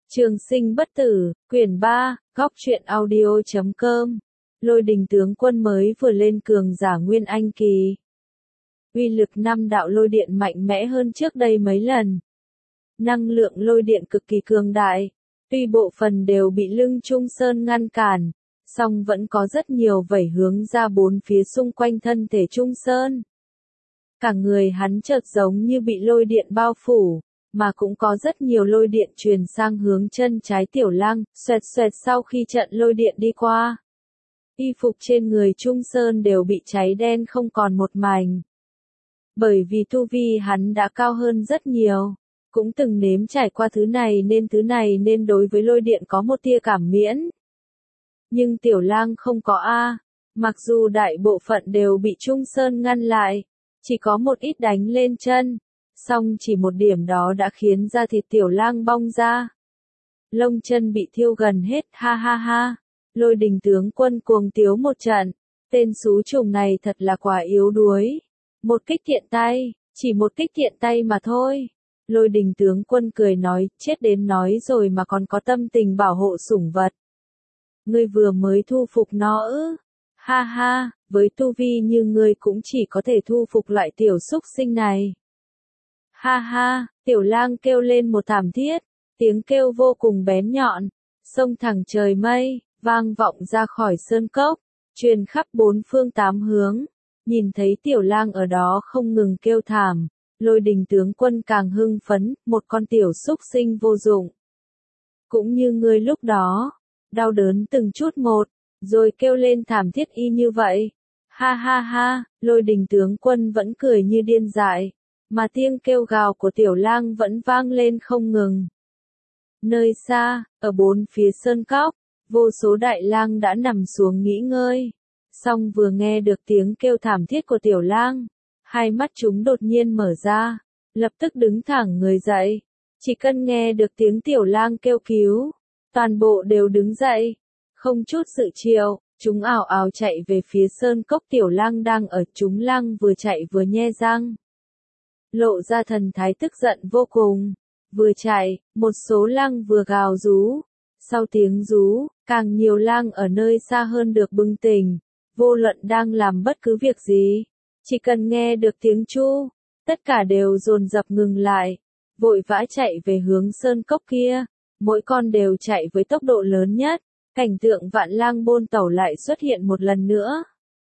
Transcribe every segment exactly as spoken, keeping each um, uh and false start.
Trường sinh bất tử, quyển ba, góc truyện audio chấm com. Lôi đình tướng quân mới vừa lên cường giả Nguyên Anh kỳ. Uy lực năm đạo lôi điện mạnh mẽ hơn trước đây mấy lần. Năng lượng lôi điện cực kỳ cường đại. Tuy bộ phận đều bị lưng Trung Sơn ngăn cản, song vẫn có rất nhiều vẩy hướng ra bốn phía xung quanh thân thể Trung Sơn. Cả người hắn chợt giống như bị lôi điện bao phủ, mà cũng có rất nhiều lôi điện truyền sang hướng chân trái Tiểu Lăng, xoẹt xoẹt sau khi trận lôi điện đi qua. Y phục trên người Trung Sơn đều bị cháy đen không còn một mảnh. Bởi vì tu vi hắn đã cao hơn rất nhiều, cũng từng nếm trải qua thứ này nên thứ này nên đối với lôi điện có một tia cảm miễn. Nhưng Tiểu Lang không có a, mặc dù đại bộ phận đều bị Trung Sơn ngăn lại, chỉ có một ít đánh lên chân, song chỉ một điểm đó đã khiến da thịt Tiểu Lang bong ra. Lông chân bị thiêu gần hết, ha ha ha. Lôi đình tướng quân cuồng tiếu một trận, tên xú trùng này thật là quả yếu đuối. Một kích tiện tay, chỉ một kích tiện tay mà thôi. Lôi đình tướng quân cười nói, chết đến nói rồi mà còn có tâm tình bảo hộ sủng vật. Ngươi vừa mới thu phục nó ư? Ha ha, với tu vi như ngươi cũng chỉ có thể thu phục loại tiểu súc sinh này. Ha ha, Tiểu Lang kêu lên một thảm thiết, tiếng kêu vô cùng bén nhọn, xông thẳng trời mây, vang vọng ra khỏi sơn cốc, truyền khắp bốn phương tám hướng. Nhìn thấy Tiểu Lang ở đó không ngừng kêu thảm, Lôi đình tướng quân càng hưng phấn, một con tiểu súc sinh vô dụng. Cũng như ngươi lúc đó, đau đớn từng chút một, rồi kêu lên thảm thiết y như vậy. Ha ha ha, Lôi đình tướng quân vẫn cười như điên dại, mà tiếng kêu gào của Tiểu Lang vẫn vang lên không ngừng. Nơi xa, ở bốn phía sơn cốc, vô số đại lang đã nằm xuống nghỉ ngơi. Song vừa nghe được tiếng kêu thảm thiết của Tiểu Lang, hai mắt chúng đột nhiên mở ra, lập tức đứng thẳng người dậy. Chỉ cần nghe được tiếng Tiểu Lang kêu cứu, toàn bộ đều đứng dậy, không chút dự triệu, chúng ào ào chạy về phía sơn cốc Tiểu Lang đang ở. Chúng lang vừa chạy vừa nhe răng, lộ ra thần thái tức giận vô cùng. Vừa chạy, một số lang vừa gào rú. Sau tiếng rú, càng nhiều lang ở nơi xa hơn được bừng tỉnh, vô luận đang làm bất cứ việc gì, chỉ cần nghe được tiếng chu, tất cả đều dồn dập ngừng lại, vội vã chạy về hướng sơn cốc kia, mỗi con đều chạy với tốc độ lớn nhất. Cảnh tượng vạn lang bôn tẩu lại xuất hiện một lần nữa.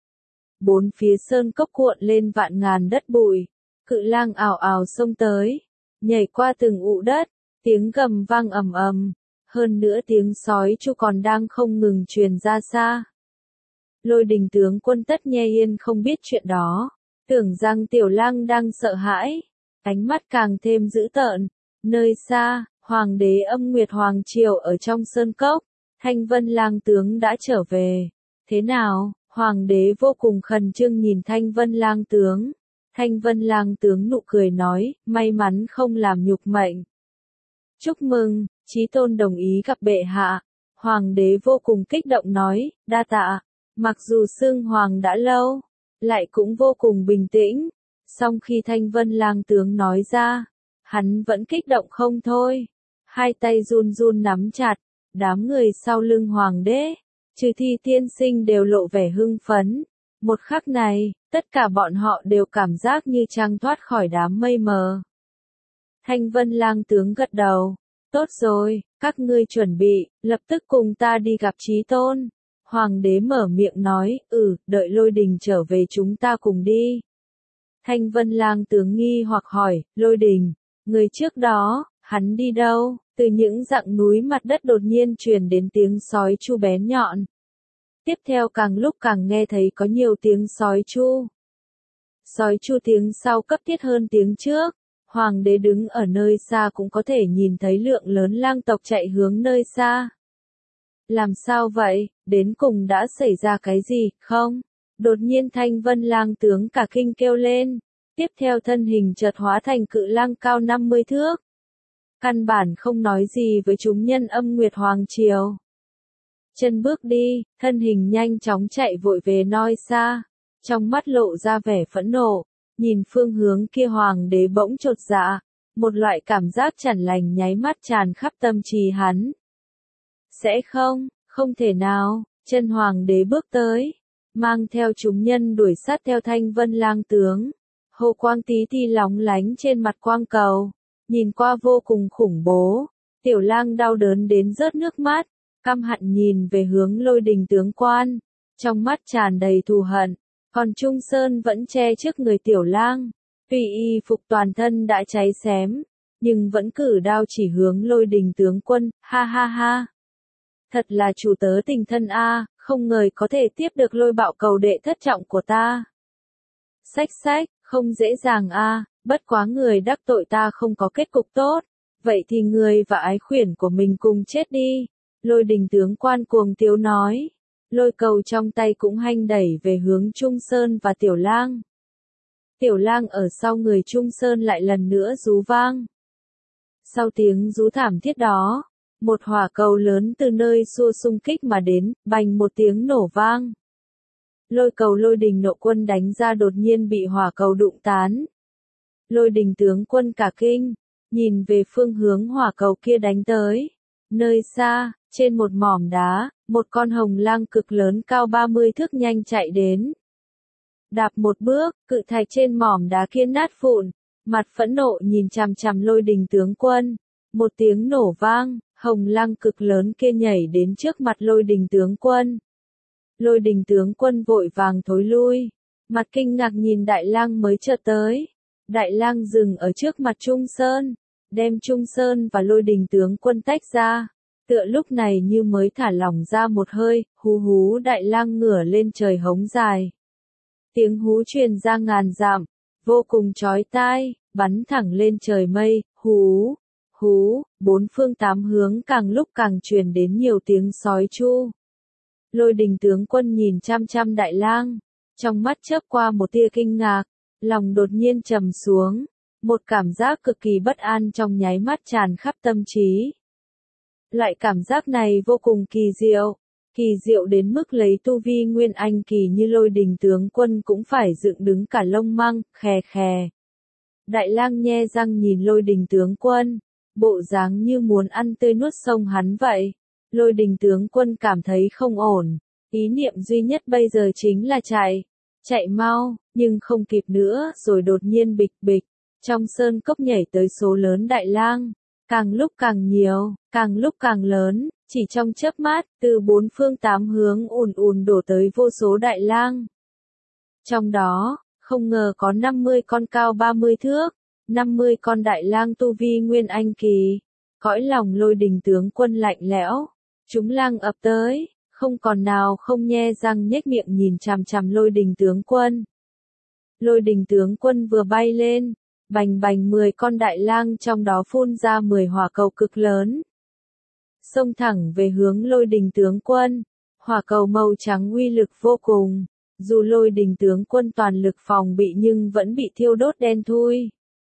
Bốn phía sơn cốc cuộn lên vạn ngàn đất bụi, cự lang ào ào xông tới, nhảy qua từng ụ đất, tiếng gầm vang ầm ầm, hơn nữa tiếng sói chu còn đang không ngừng truyền ra xa. Lôi đình tướng quân Tất Nhe Yên không biết chuyện đó, tưởng rằng Tiểu Lang đang sợ hãi, ánh mắt càng thêm dữ tợn. Nơi xa, Hoàng đế Âm Nguyệt Hoàng Triều ở trong sơn cốc, Thanh Vân Lang tướng đã trở về. Thế nào? Hoàng đế vô cùng khẩn trương nhìn Thanh Vân Lang tướng. Thanh Vân Lang tướng nụ cười nói, may mắn không làm nhục mệnh. Chúc mừng, Chí Tôn đồng ý gặp bệ hạ. Hoàng đế vô cùng kích động nói, đa tạ. Mặc dù xưng hoàng đã lâu, lại cũng vô cùng bình tĩnh. Song khi Thanh Vân Lang tướng nói ra, hắn vẫn kích động không thôi. Hai tay run run nắm chặt, đám người sau lưng hoàng đế, trừ Thi tiên sinh đều lộ vẻ hưng phấn. Một khắc này, tất cả bọn họ đều cảm giác như trăng thoát khỏi đám mây mờ. Thanh Vân Lang tướng gật đầu, tốt rồi, các ngươi chuẩn bị, lập tức cùng ta đi gặp Chí Tôn. Hoàng đế mở miệng nói, ừ, đợi Lôi đình trở về chúng ta cùng đi. Thanh Vân Lang tướng nghi hoặc hỏi, Lôi đình, người trước đó, hắn đi đâu? Từ những dặng núi mặt đất đột nhiên truyền đến tiếng sói chu bén nhọn. Tiếp theo càng lúc càng nghe thấy có nhiều tiếng sói chu. Sói chu tiếng sau cấp thiết hơn tiếng trước. Hoàng đế đứng ở nơi xa cũng có thể nhìn thấy lượng lớn lang tộc chạy hướng nơi xa. Làm sao vậy, đến cùng đã xảy ra cái gì, không? Đột nhiên Thanh Vân Lang tướng cả kinh kêu lên. Tiếp theo thân hình chợt hóa thành cự lang cao năm mươi thước. Căn bản không nói gì với chúng nhân Âm Nguyệt Hoàng Triều. Chân bước đi, thân hình nhanh chóng chạy vội về nơi xa. Trong mắt lộ ra vẻ phẫn nộ, nhìn phương hướng kia hoàng đế bỗng chột dạ, Một loại cảm giác chẳng lành nháy mắt tràn khắp tâm trí hắn. Sẽ không, không thể nào, chân hoàng đế bước tới, mang theo chúng nhân đuổi sát theo Thanh Vân Lang tướng. Hồ quang tí ti lóng lánh trên mặt quang cầu, nhìn qua vô cùng khủng bố. Tiểu Lang đau đớn đến rớt nước mắt, căm hận nhìn về hướng Lôi Đình tướng quân, trong mắt tràn đầy thù hận. Còn Trung Sơn vẫn che trước người Tiểu Lang, tuy y phục toàn thân đã cháy xém, nhưng vẫn cử đao chỉ hướng Lôi Đình tướng quân, ha ha ha. Thật là chủ tớ tình thân a, không ngờ có thể tiếp được lôi bạo cầu đệ thất trọng của ta. Xách xách, không dễ dàng a, bất quá người đắc tội ta không có kết cục tốt, vậy thì người và ái khuyển của mình cùng chết đi. Lôi Đình tướng quan cuồng tiếu nói, lôi cầu trong tay cũng hanh đẩy về hướng Trung Sơn và Tiểu Lang. Tiểu Lang ở sau người Trung Sơn lại lần nữa rú vang. Sau tiếng rú thảm thiết đó, một hỏa cầu lớn từ nơi xua xung kích mà đến, bành một tiếng nổ vang. Lôi cầu Lôi Đình nộ quân đánh ra đột nhiên bị hỏa cầu đụng tán. Lôi Đình tướng quân cả kinh, nhìn về phương hướng hỏa cầu kia đánh tới. Nơi xa, trên một mỏm đá, một con hồng lang cực lớn cao ba mươi thước nhanh chạy đến. Đạp một bước, cự thạch trên mỏm đá kia nát vụn, mặt phẫn nộ nhìn chằm chằm Lôi Đình tướng quân. Một tiếng nổ vang, hồng lang cực lớn kia nhảy đến trước mặt Lôi Đình tướng quân. Lôi Đình tướng quân vội vàng thối lui, mặt kinh ngạc nhìn Đại Lang mới chợt tới. Đại Lang dừng ở trước mặt Trung Sơn, đem Trung Sơn và Lôi Đình tướng quân tách ra, tựa lúc này như mới thả lỏng ra một hơi, hú hú. Đại Lang ngửa lên trời hống dài. Tiếng hú truyền ra ngàn dặm, vô cùng chói tai, bắn thẳng lên trời mây, hú, hú, bốn phương tám hướng càng lúc càng truyền đến nhiều tiếng sói chu. Lôi Đình tướng quân nhìn chăm chăm Đại Lang, trong mắt chớp qua một tia kinh ngạc, lòng đột nhiên trầm xuống, một cảm giác cực kỳ bất an trong nháy mắt tràn khắp tâm trí. Loại cảm giác này vô cùng kỳ diệu, kỳ diệu đến mức lấy tu vi nguyên anh kỳ như Lôi Đình tướng quân cũng phải dựng đứng cả lông măng, khè khè. Đại Lang nhe răng nhìn Lôi Đình tướng quân, bộ dáng như muốn ăn tươi nuốt sống hắn vậy. Lôi Đình tướng quân cảm thấy không ổn, ý niệm duy nhất bây giờ chính là chạy, chạy mau, nhưng không kịp nữa, rồi đột nhiên bịch bịch, trong sơn cốc nhảy tới số lớn Đại Lang, càng lúc càng nhiều, càng lúc càng lớn, chỉ trong chớp mắt, từ bốn phương tám hướng ùn ùn đổ tới vô số Đại Lang. Trong đó, không ngờ có năm mươi con cao ba mươi thước, năm mươi con Đại Lang tu vi nguyên anh kỳ. Cõi lòng Lôi Đình tướng quân lạnh lẽo, chúng lang ập tới, không còn nào không nhe răng nhếch miệng nhìn chằm chằm Lôi Đình tướng quân. Lôi Đình tướng quân vừa bay lên, bành bành mười con Đại Lang trong đó phun ra mười hỏa cầu cực lớn. Xông thẳng về hướng Lôi Đình tướng quân, hỏa cầu màu trắng uy lực vô cùng, dù Lôi Đình tướng quân toàn lực phòng bị nhưng vẫn bị thiêu đốt đen thui.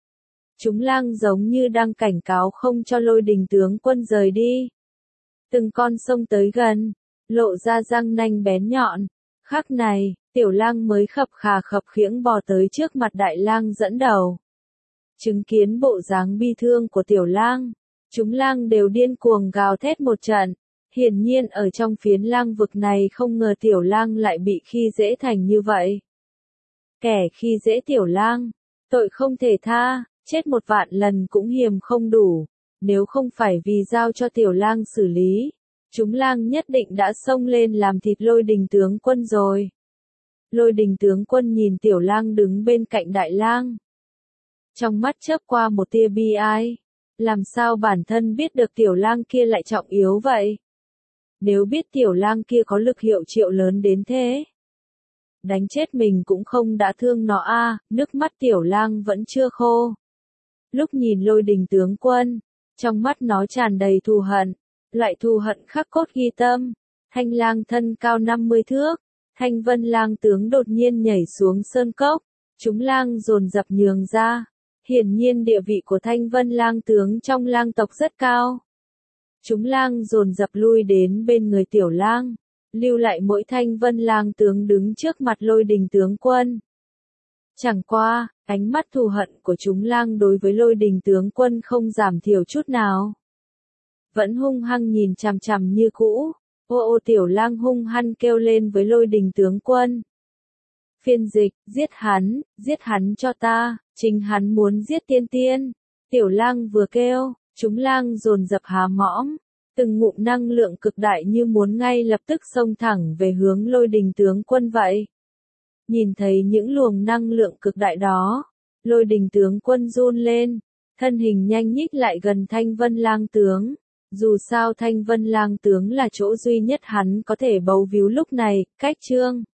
Chúng lang giống như đang cảnh cáo không cho Lôi Đình tướng quân rời đi. Từng con xông tới gần, lộ ra răng nanh bén nhọn. Khắc này, Tiểu Lang mới khập khà khập khiễng bò tới trước mặt Đại Lang dẫn đầu. Chứng kiến bộ dáng bi thương của Tiểu Lang, chúng lang đều điên cuồng gào thét một trận. Hiển nhiên ở trong phiến lang vực này không ngờ Tiểu Lang lại bị khi dễ thành như vậy. Kẻ khi dễ Tiểu Lang, tội không thể tha, chết một vạn lần cũng hiềm không đủ. Nếu không phải vì giao cho Tiểu Lang xử lý, chúng lang nhất định đã xông lên làm thịt Lôi Đình tướng quân rồi. Lôi Đình tướng quân nhìn Tiểu Lang đứng bên cạnh Đại Lang, trong mắt chớp qua một tia bi ai. Làm sao bản thân biết được Tiểu Lang kia lại trọng yếu vậy? Nếu biết Tiểu Lang kia có lực hiệu triệu lớn đến thế, đánh chết mình cũng không đã thương nó a. À, nước mắt Tiểu Lang vẫn chưa khô. Lúc nhìn Lôi Đình tướng quân, trong mắt nó tràn đầy thù hận, loại thù hận khắc cốt ghi tâm. Thanh lang thân cao năm mươi thước, Thanh Vân lang tướng đột nhiên nhảy xuống sơn cốc, chúng lang dồn dập nhường ra. Hiển nhiên địa vị của Thanh Vân lang tướng trong lang tộc rất cao. Chúng lang dồn dập lui đến bên người Tiểu Lang, lưu lại mỗi Thanh Vân lang tướng đứng trước mặt Lôi Đình tướng quân. Chẳng qua, Ánh mắt thù hận của chúng lang đối với Lôi Đình tướng quân không giảm thiểu chút nào. Vẫn hung hăng nhìn chằm chằm như cũ. Ô ô tiểu lang hung hăng kêu lên với Lôi Đình tướng quân. Phiên dịch, giết hắn, giết hắn cho ta, chính hắn muốn giết tiên tiên. Tiểu lang vừa kêu, chúng lang dồn dập há mõm. Từng ngụm năng lượng cực đại như muốn ngay lập tức xông thẳng về hướng Lôi Đình tướng quân vậy. Nhìn thấy những luồng năng lượng cực đại đó, Lôi Đình tướng quân run lên, thân hình nhanh nhích lại gần Thanh Vân lang tướng. Dù sao Thanh Vân lang tướng là chỗ duy nhất hắn có thể bấu víu lúc này, cách chương.